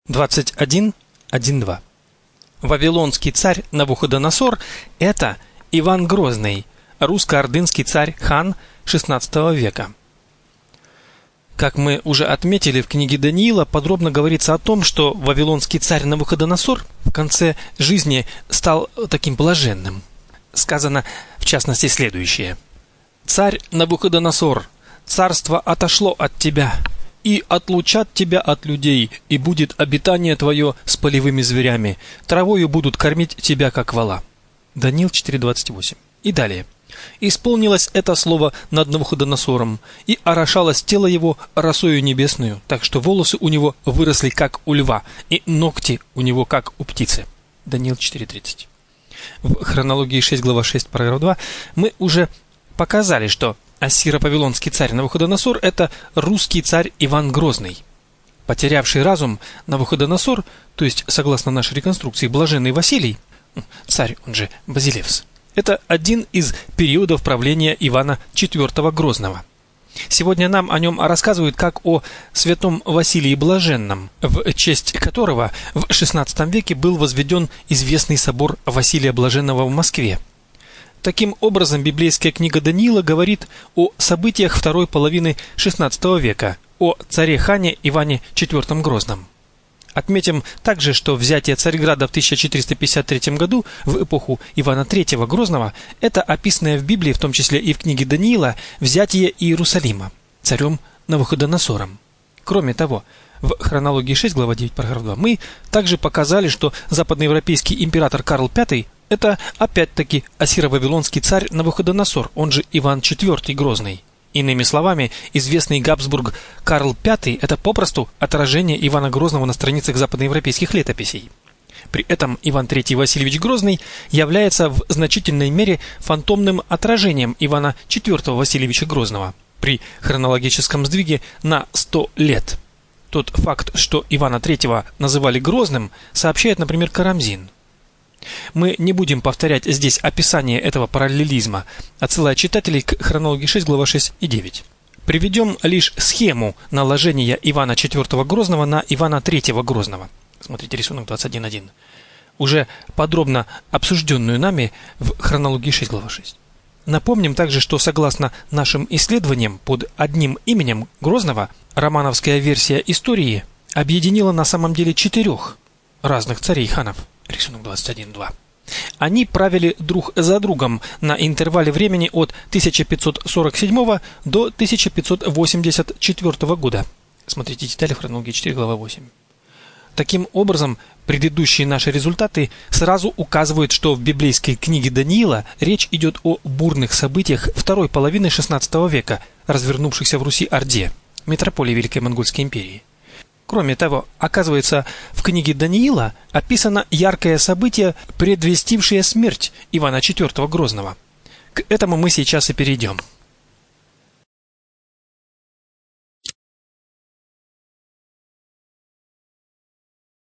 21:1-2. Вавилонский царь Навуходоносор – это Иван Грозный, русско-ордынский царь-хан XVI века. Как мы уже отметили, в книге Даниила подробно говорится о том, что вавилонский царь Навуходоносор в конце жизни стал таким блаженным. Сказано, в частности, следующее: «Царь Навуходоносор, царство отошло от тебя, и отлучат тебя от людей, и будет обитание твое с полевыми зверями, травою будут кормить тебя, как вола». Даниил 4:28. И далее. «Исполнилось это слово над Навуходоносором, и орошалось тело его росою небесную, так что волосы у него выросли, как у льва, и ногти у него, как у птицы». Даниил 4:30. В хронологии 6, глава 6, параграф 2 мы уже показали, что ассиро-вавилонский царь Навуходоносор – это русский царь Иван Грозный. Потерявший разум Навуходоносор, то есть, согласно нашей реконструкции, блаженный Василий, царь, он же Базилевс, это один из периодов правления Ивана IV Грозного. Сегодня нам о нем рассказывают как о святом Василии Блаженном, в честь которого в XVI веке был возведен известный собор Василия Блаженного в Москве. Таким образом, библейская книга Даниила говорит о событиях второй половины XVI века, о царе-хане Иване IV Грозном. Отметим также, что взятие Царьграда в 1453 году, в эпоху Ивана III Грозного, это описанное в Библии, в том числе и в книге Даниила, взятие Иерусалима царем Навуходоносором. Кроме того, в хронологии 6, глава 9, параграф 2, мы также показали, что западноевропейский император Карл V – это опять-таки ассиро-вавилонский царь Навуходоносор, он же Иван IV Грозный. Иными словами, известный Габсбург Карл V – это попросту отражение Ивана Грозного на страницах западноевропейских летописей. При этом Иван III Васильевич Грозный является в значительной мере фантомным отражением Ивана IV Васильевича Грозного при хронологическом сдвиге на 100 лет. Тот факт, что Ивана III называли Грозным, сообщает, например, Карамзин. Мы не будем повторять здесь описание этого параллелизма, отсылая читателей к хронологии 6, глава 6 и 9. Приведем лишь схему наложения Ивана IV Грозного на Ивана III Грозного. Смотрите рисунок 21.1. Уже подробно обсужденную нами в хронологии 6, глава 6. Напомним также, что согласно нашим исследованиям под одним именем Грозного романовская версия истории объединила на самом деле 4 разных царей-ханов. Рисунок 21.2. Они правили друг за другом на интервале времени от 1547 до 1584 года. Смотрите детали в хронологии 4, глава 8. Таким образом, предыдущие наши результаты сразу указывают, что в библейской книге Даниила речь идет о бурных событиях второй половины XVI века, развернувшихся в Руси-Орде, метрополии Великой Монгольской империи. Кроме того, оказывается, в книге Даниила описано яркое событие, предвестившее смерть Ивана IV Грозного. К этому мы сейчас и перейдем.